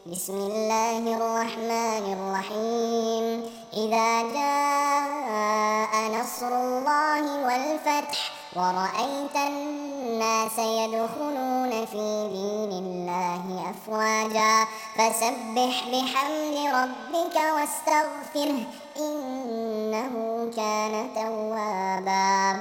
بسم الله الرحمن الرحيم إذا جاء نصر الله والفتح ورأيت الناس يدخلون في دين الله أفواجا فسبح بحمد ربك واستغفره إنه كان توابا.